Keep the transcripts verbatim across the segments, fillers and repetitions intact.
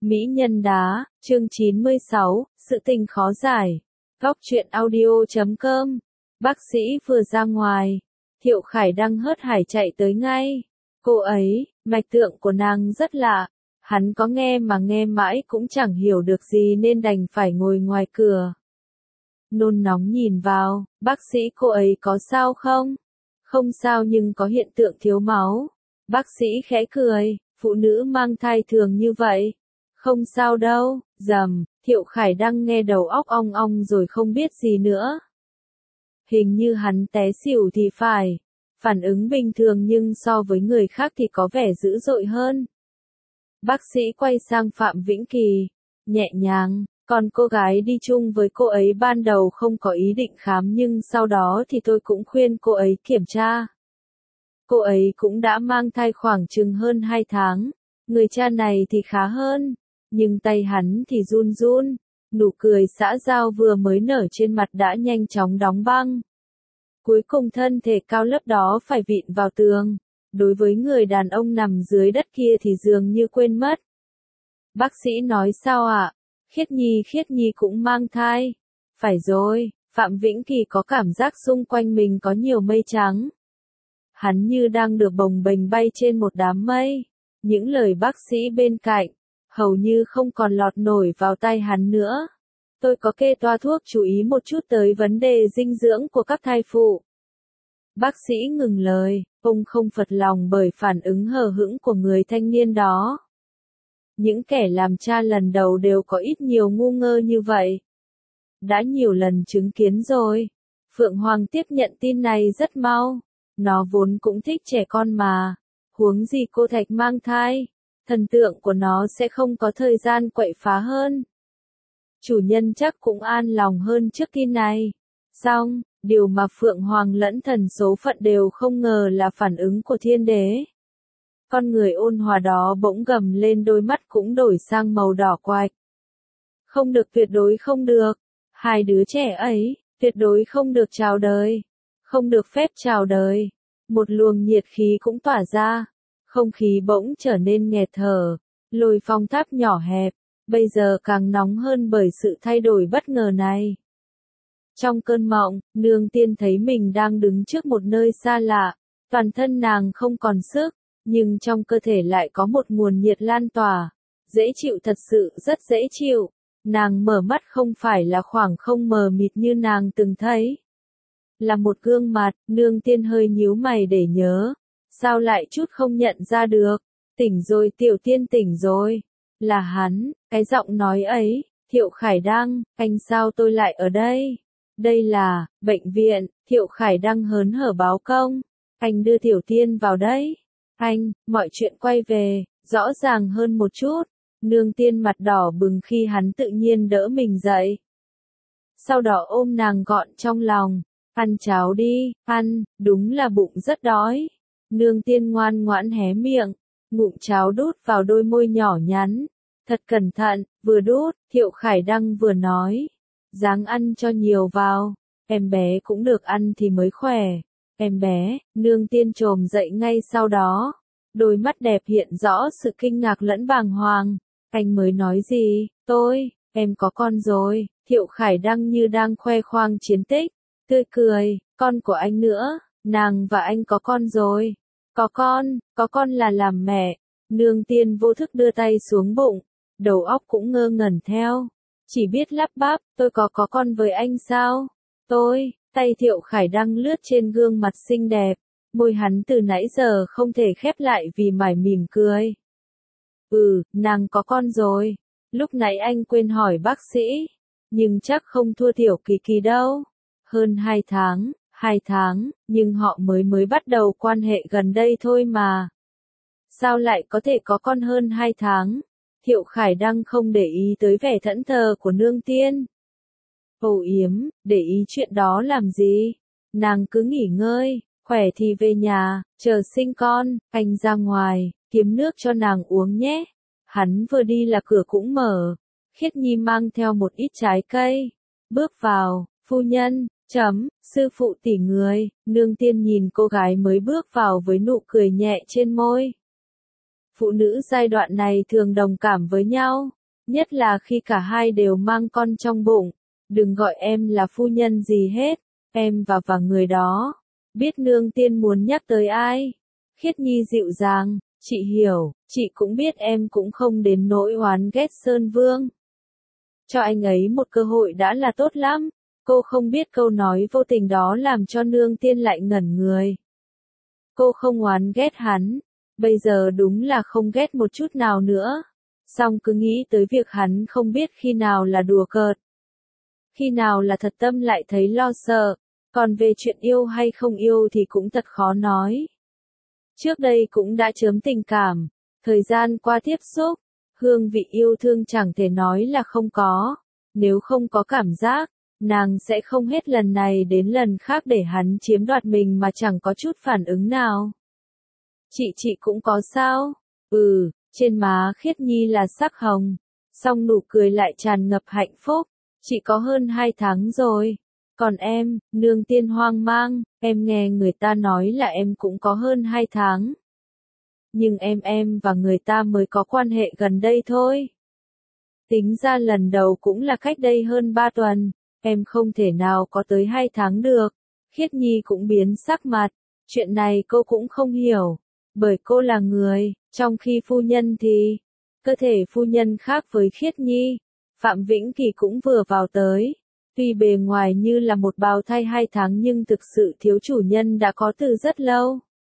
Mỹ nhân đá, chương chín mươi sáu, sự tình khó giải. Góc truyện audio chấm com. Bác sĩ vừa ra ngoài, Thiệu Khải Đăng hớt hải chạy tới ngay. Cô ấy, mạch tượng của nàng rất lạ. Hắn có nghe mà nghe mãi cũng chẳng hiểu được gì nên đành phải ngồi ngoài cửa. Nôn nóng nhìn vào, bác sĩ cô ấy có sao không? Không sao nhưng có hiện tượng thiếu máu. Bác sĩ khẽ cười, phụ nữ mang thai thường như vậy. Không sao đâu, rầm, Thiệu Khải Đăng nghe đầu óc ong ong rồi không biết gì nữa. Hình như hắn té xỉu thì phải. Phản ứng bình thường nhưng so với người khác thì có vẻ dữ dội hơn. Bác sĩ quay sang Phạm Vĩnh Kỳ, nhẹ nhàng, còn cô gái đi chung với cô ấy ban đầu không có ý định khám nhưng sau đó thì tôi cũng khuyên cô ấy kiểm tra. Cô ấy cũng đã mang thai khoảng chừng hơn hai tháng, người cha này thì khá hơn, nhưng tay hắn thì run run, nụ cười xã giao vừa mới nở trên mặt đã nhanh chóng đóng băng. Cuối cùng thân thể cao lớp đó phải vịn vào tường. Đối với người đàn ông nằm dưới đất kia thì dường như quên mất. Bác sĩ nói sao ạ? À? Khiết Nhi Khiết Nhi cũng mang thai. Phải rồi, Phạm Vĩnh Kỳ có cảm giác xung quanh mình có nhiều mây trắng. Hắn như đang được bồng bềnh bay trên một đám mây. Những lời bác sĩ bên cạnh, hầu như không còn lọt nổi vào tai hắn nữa. Tôi có kê toa thuốc chú ý một chút tới vấn đề dinh dưỡng của các thai phụ. Bác sĩ ngừng lời, ông không phật lòng bởi phản ứng hờ hững của người thanh niên đó. Những kẻ làm cha lần đầu đều có ít nhiều ngu ngơ như vậy. Đã nhiều lần chứng kiến rồi. Phượng Hoàng tiếp nhận tin này rất mau. Nó vốn cũng thích trẻ con mà. Huống gì cô Thạch mang thai. Thần tượng của nó sẽ không có thời gian quậy phá hơn. Chủ nhân chắc cũng an lòng hơn trước tin này. Xong, điều mà Phượng Hoàng lẫn thần số phận đều không ngờ là phản ứng của thiên đế. Con người ôn hòa đó bỗng gầm lên, đôi mắt cũng đổi sang màu đỏ quạch. Không được, tuyệt đối không được. Hai đứa trẻ ấy, tuyệt đối không được chào đời. Không được phép chào đời. Một luồng nhiệt khí cũng tỏa ra. Không khí bỗng trở nên nghẹt thở. Lôi phong tháp nhỏ hẹp, bây giờ càng nóng hơn bởi sự thay đổi bất ngờ này. Trong cơn mộng, Nương Tiên thấy mình đang đứng trước một nơi xa lạ, toàn thân nàng không còn sức, nhưng trong cơ thể lại có một nguồn nhiệt lan tỏa, dễ chịu, thật sự rất dễ chịu. Nàng mở mắt không phải là khoảng không mờ mịt như nàng từng thấy. Là một gương mặt. Nương Tiên hơi nhíu mày để nhớ, sao lại chút không nhận ra được. Tỉnh rồi Tiểu Tiên, tỉnh rồi. Là hắn, cái giọng nói ấy, Thiệu Khải Đăng, anh sao tôi lại ở đây? Đây là bệnh viện. Thiệu Khải Đăng hớn hở báo công. Anh đưa Tiểu Tiên vào đấy. Anh, mọi chuyện quay về, rõ ràng hơn một chút. Nương Tiên mặt đỏ bừng khi hắn tự nhiên đỡ mình dậy. Sau đó ôm nàng gọn trong lòng. Ăn cháo đi, ăn, đúng là bụng rất đói. Nương Tiên ngoan ngoãn hé miệng, ngụm cháo đút vào đôi môi nhỏ nhắn. Thật cẩn thận, vừa đút, Thiệu Khải Đăng vừa nói. Ráng ăn cho nhiều vào, em bé cũng được ăn thì mới khỏe. Em bé, Nương Tiên chồm dậy ngay sau đó. Đôi mắt đẹp hiện rõ sự kinh ngạc lẫn bàng hoàng. Anh mới nói gì? Tôi, em có con rồi. Thiệu Khải Đăng như đang khoe khoang chiến tích. Tươi cười, con của anh nữa. Nàng và anh có con rồi. Có con, có con là làm mẹ. Nương Tiên vô thức đưa tay xuống bụng. Đầu óc cũng ngơ ngẩn theo. Chỉ biết lắp bắp, tôi có có con với anh sao? Tôi, tay Thiệu Khải Đăng lướt trên gương mặt xinh đẹp. Môi hắn từ nãy giờ không thể khép lại vì mải mỉm cười. Ừ, nàng có con rồi. Lúc nãy anh quên hỏi bác sĩ. Nhưng chắc không thua Tiểu Kỳ Kỳ đâu. Hơn hai tháng, hai tháng, nhưng họ mới mới bắt đầu quan hệ gần đây thôi mà. Sao lại có thể có con hơn hai tháng? Thiệu Khải Đăng không để ý tới vẻ thẫn thờ của Nương Tiên. Âu yếm, để ý chuyện đó làm gì? Nàng cứ nghỉ ngơi, khỏe thì về nhà, chờ sinh con, anh ra ngoài, kiếm nước cho nàng uống nhé. Hắn vừa đi là cửa cũng mở. Khiết Nhi mang theo một ít trái cây. Bước vào, phu nhân, chấm, sư phụ tỷ người. Nương Tiên nhìn cô gái mới bước vào với nụ cười nhẹ trên môi. Phụ nữ giai đoạn này thường đồng cảm với nhau, nhất là khi cả hai đều mang con trong bụng. Đừng gọi em là phu nhân gì hết, em và và người đó. Biết nương tiên muốn nhắc tới ai? Khiết Nhi dịu dàng, chị hiểu, chị cũng biết em cũng không đến nỗi oán ghét Sơn Vương. Cho anh ấy một cơ hội đã là tốt lắm. Cô không biết câu nói vô tình đó làm cho nương tiên lại ngẩn người. Cô không oán ghét hắn, bây giờ đúng là không ghét một chút nào nữa. Song cứ nghĩ tới việc hắn không biết khi nào là đùa cợt, khi nào là thật tâm lại thấy lo sợ. Còn về chuyện yêu hay không yêu thì cũng thật khó nói. Trước đây cũng đã chớm tình cảm, thời gian qua tiếp xúc, hương vị yêu thương chẳng thể nói là không có. Nếu không có cảm giác, nàng sẽ không hết lần này đến lần khác để hắn chiếm đoạt mình mà chẳng có chút phản ứng nào. Chị chị cũng có sao? Ừ, trên má Khiết Nhi là sắc hồng, song nụ cười lại tràn ngập hạnh phúc. Chị có hơn hai tháng rồi. Còn em, nương tiên hoang mang, em nghe người ta nói là em cũng có hơn hai tháng. Nhưng em em và người ta mới có quan hệ gần đây thôi. Tính ra lần đầu cũng là cách đây hơn ba tuần, em không thể nào có tới hai tháng được. Khiết Nhi cũng biến sắc mặt, chuyện này cô cũng không hiểu, bởi cô là người, trong khi phu nhân thì, cơ thể phu nhân khác với Khiết Nhi. Phạm Vĩnh Kỳ cũng vừa vào tới. Tuy bề ngoài như là một bào thai hai tháng nhưng thực sự thiếu chủ nhân đã có từ rất lâu.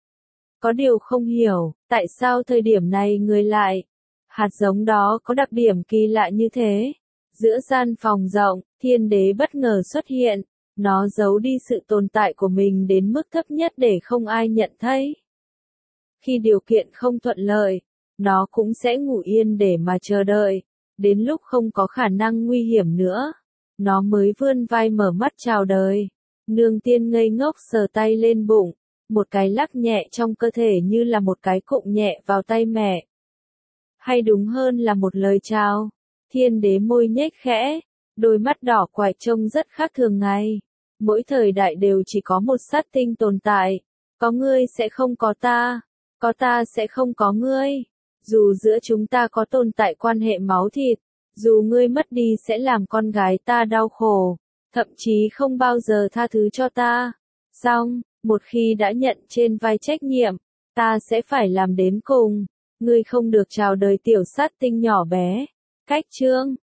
Có điều không hiểu, tại sao thời điểm này người lại, hạt giống đó có đặc điểm kỳ lạ như thế. Giữa gian phòng rộng, thiên đế bất ngờ xuất hiện, nó giấu đi sự tồn tại của mình đến mức thấp nhất để không ai nhận thấy. Khi điều kiện không thuận lợi, nó cũng sẽ ngủ yên để mà chờ đợi, đến lúc không có khả năng nguy hiểm nữa. Nó mới vươn vai mở mắt chào đời. Nương tiên ngây ngốc sờ tay lên bụng, một cái lắc nhẹ trong cơ thể như là một cái cụng nhẹ vào tay mẹ. Hay đúng hơn là một lời chào. Thiên đế môi nhếch khẽ, đôi mắt đỏ quạch trông rất khác thường ngày. Mỗi thời đại đều chỉ có một sát tinh tồn tại. Có ngươi sẽ không có ta, có ta sẽ không có ngươi. Dù giữa chúng ta có tồn tại quan hệ máu thịt, dù ngươi mất đi sẽ làm con gái ta đau khổ, thậm chí không bao giờ tha thứ cho ta. Xong, một khi đã nhận trên vai trách nhiệm, ta sẽ phải làm đến cùng. Ngươi không được chào đời tiểu sát tinh nhỏ bé. Cách chương